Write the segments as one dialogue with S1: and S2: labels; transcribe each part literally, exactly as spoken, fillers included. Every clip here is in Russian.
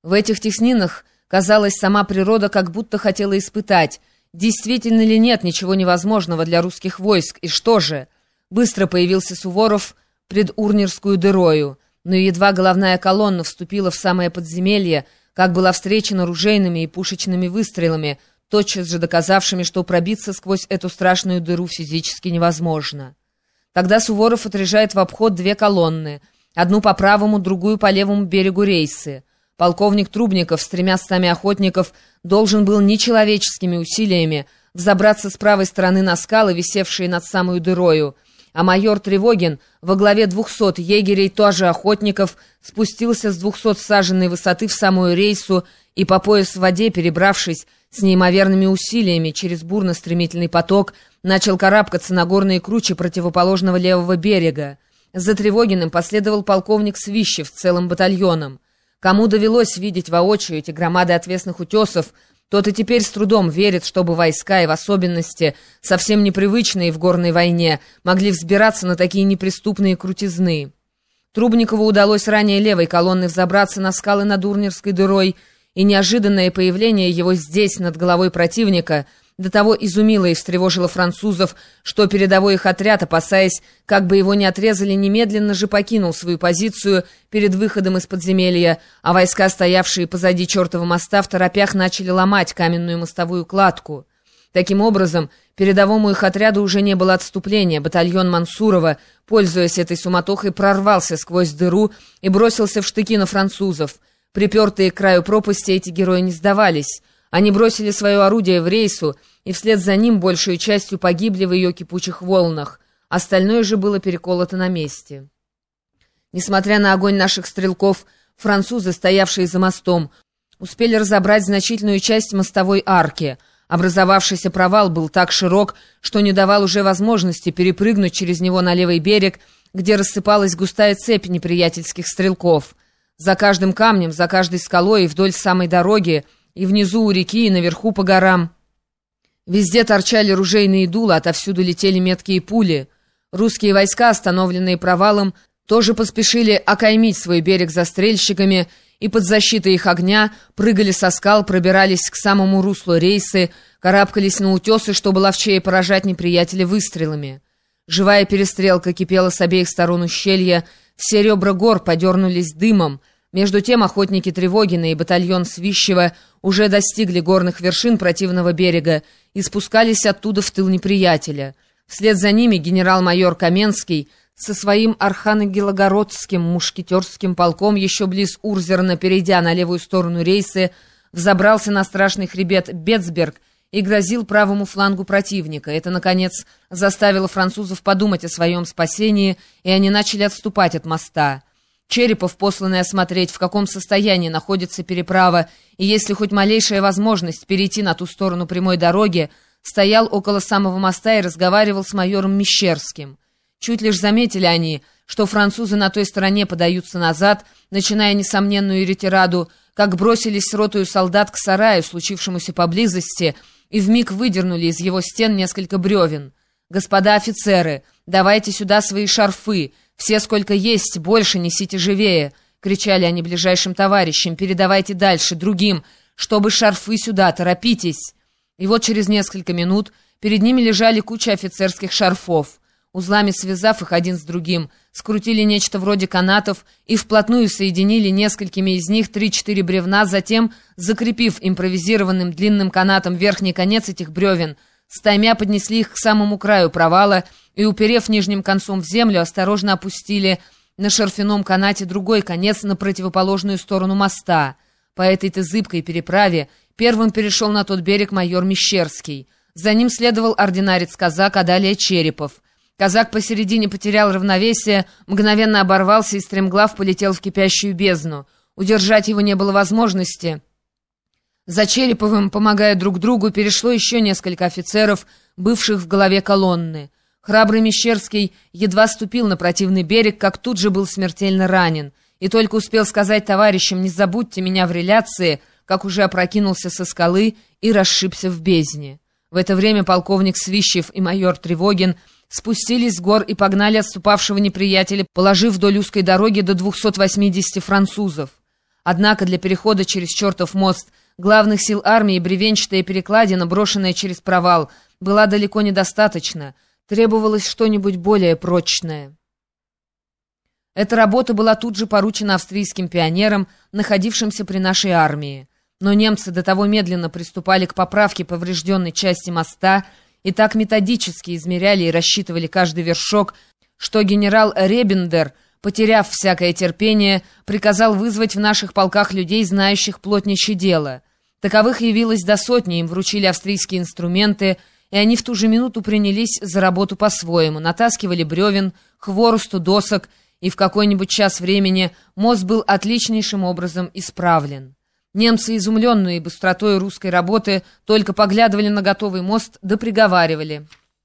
S1: В этих теснинах, казалось, сама природа как будто хотела испытать, действительно ли нет ничего невозможного для русских войск, и что же? Быстро появился Суворов пред Урнерскую дырою, но едва головная колонна вступила в самое подземелье, как была встречена ружейными и пушечными выстрелами, тотчас же доказавшими, что пробиться сквозь эту страшную дыру физически невозможно. Тогда Суворов отряжает в обход две колонны, одну по правому, другую по левому берегу рейсы. Полковник Трубников с тремя стами охотников должен был нечеловеческими усилиями взобраться с правой стороны на скалы, висевшие над самой дырою, а майор Тревогин во главе двухсот егерей, тоже охотников, спустился с двухсотсаженной высоты в самую рейсу и по пояс в воде, перебравшись с неимоверными усилиями через бурно-стремительный поток, начал карабкаться на горные кручи противоположного левого берега. За Тревогиным последовал полковник Свищев с целым батальоном. Кому довелось видеть воочию эти громады отвесных утесов, тот и теперь с трудом верит, чтобы войска, и в особенности совсем непривычные в горной войне, могли взбираться на такие неприступные крутизны. Трубникову удалось ранее левой колонной взобраться на скалы над Урнерской дырой, и неожиданное появление его здесь, над головой противника, до того изумило и встревожило французов, что передовой их отряд, опасаясь, как бы его не отрезали, немедленно же покинул свою позицию перед выходом из подземелья, а войска, стоявшие позади чертова моста, в торопях начали ломать каменную мостовую кладку. Таким образом, передовому их отряду уже не было отступления. Батальон Мансурова, пользуясь этой суматохой, прорвался сквозь дыру и бросился в штыки на французов. Припертые к краю пропасти, эти герои не сдавались. Они бросили свое орудие в рейсу, и вслед за ним большей частью погибли в ее кипучих волнах. Остальное же было переколото на месте. Несмотря на огонь наших стрелков, французы, стоявшие за мостом, успели разобрать значительную часть мостовой арки. Образовавшийся провал был так широк, что не давал уже возможности перепрыгнуть через него на левый берег, где рассыпалась густая цепь неприятельских стрелков. За каждым камнем, за каждой скалой и вдоль самой дороги, и внизу у реки, и наверху по горам везде торчали ружейные дула, отовсюду летели меткие пули. Русские войска, остановленные провалом, тоже поспешили окаймить свой берег застрельщиками и под защитой их огня прыгали со скал, пробирались к самому руслу рейсы, карабкались на утесы, чтобы ловчее поражать неприятеля выстрелами. Живая перестрелка кипела с обеих сторон ущелья, все ребра гор подернулись дымом. Между тем охотники Тревогина и батальон Свищева уже достигли горных вершин противного берега и спускались оттуда в тыл неприятеля. Вслед за ними генерал-майор Каменский со своим архангелогородским мушкетерским полком, еще близ Урзерна, перейдя на левую сторону рейсы, взобрался на страшный хребет Бетцберг и грозил правому флангу противника. Это, наконец, заставило французов подумать о своем спасении, и они начали отступать от моста. Черепов, посланный осмотреть, в каком состоянии находится переправа, и есть ли хоть малейшая возможность перейти на ту сторону прямой дороги, стоял около самого моста и разговаривал с майором Мещерским. Чуть лишь заметили они, что французы на той стороне подаются назад, начиная несомненную ретираду, как бросились с ротою солдат к сараю, случившемуся поблизости, и вмиг выдернули из его стен несколько бревен. «Господа офицеры, давайте сюда свои шарфы! Все, сколько есть, больше несите живее!» — кричали они ближайшим товарищам. «Передавайте дальше, другим, чтобы шарфы сюда, торопитесь!» И вот через несколько минут перед ними лежали куча офицерских шарфов. Узлами связав их один с другим, скрутили нечто вроде канатов и вплотную соединили несколькими из них три-четыре бревна, затем, закрепив импровизированным длинным канатом верхний конец этих бревен, стаймя поднесли их к самому краю провала и, уперев нижним концом в землю, осторожно опустили на шарфяном канате другой конец на противоположную сторону моста. По этой-то зыбкой переправе первым перешел на тот берег майор Мещерский. За ним следовал ординарец-казак, а далее Черепов. Казак посередине потерял равновесие, мгновенно оборвался и стремглав полетел в кипящую бездну. Удержать его не было возможности. За Череповым, помогая друг другу, перешло еще несколько офицеров, бывших в голове колонны. Храбрый Мещерский едва ступил на противный берег, как тут же был смертельно ранен, и только успел сказать товарищам: «Не забудьте меня в реляции», как уже опрокинулся со скалы и расшибся в бездне. В это время полковник Свищев и майор Тревогин спустились с гор и погнали отступавшего неприятеля, положив вдоль узкой дороги до двухсот восьмидесяти французов. Однако для перехода через чертов мост главных сил армии бревенчатая перекладина, брошенная через провал, была далеко недостаточно. Требовалось что-нибудь более прочное. Эта работа была тут же поручена австрийским пионерам, находившимся при нашей армии. Но немцы до того медленно приступали к поправке поврежденной части моста и так методически измеряли и рассчитывали каждый вершок, что генерал Ребендер, потеряв всякое терпение, приказал вызвать в наших полках людей, знающих плотничье дело. Таковых явилось до сотни, им вручили австрийские инструменты, и они в ту же минуту принялись за работу по-своему, натаскивали бревен, хворосту, досок, и в какой-нибудь час времени мост был отличнейшим образом исправлен. Немцы, изумленные быстротой русской работы, только поглядывали на готовый мост да приговаривали: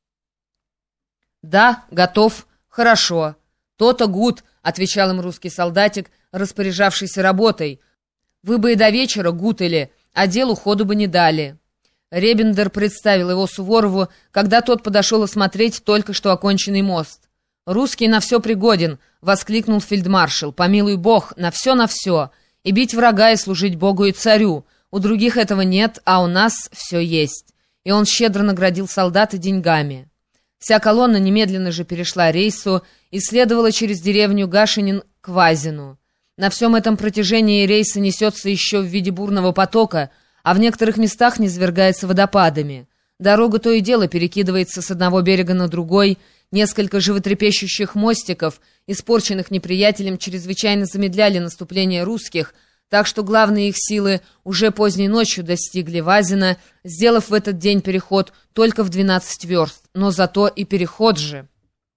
S1: «Да, готов, хорошо. То-то гуд», — отвечал им русский солдатик, распоряжавшийся работой. «Вы бы и до вечера гутали, а делу ходу бы не дали». Ребендер представил его Суворову, когда тот подошел осмотреть только что оконченный мост. «Русский на все пригоден», — воскликнул фельдмаршал. «Помилуй Бог, на все, на все. И бить врага, и служить Богу и царю. У других этого нет, а у нас все есть». И он щедро наградил солдата деньгами. Вся колонна немедленно же перешла рейсу и следовала через деревню Гашинин к Вазину. На всем этом протяжении рейса несется еще в виде бурного потока, а в некоторых местах низвергается водопадами. Дорога то и дело перекидывается с одного берега на другой. Несколько животрепещущих мостиков, испорченных неприятелем, чрезвычайно замедляли наступление русских, так что главные их силы уже поздней ночью достигли Вазина, сделав в этот день переход только в двенадцать верст, но зато и переход же.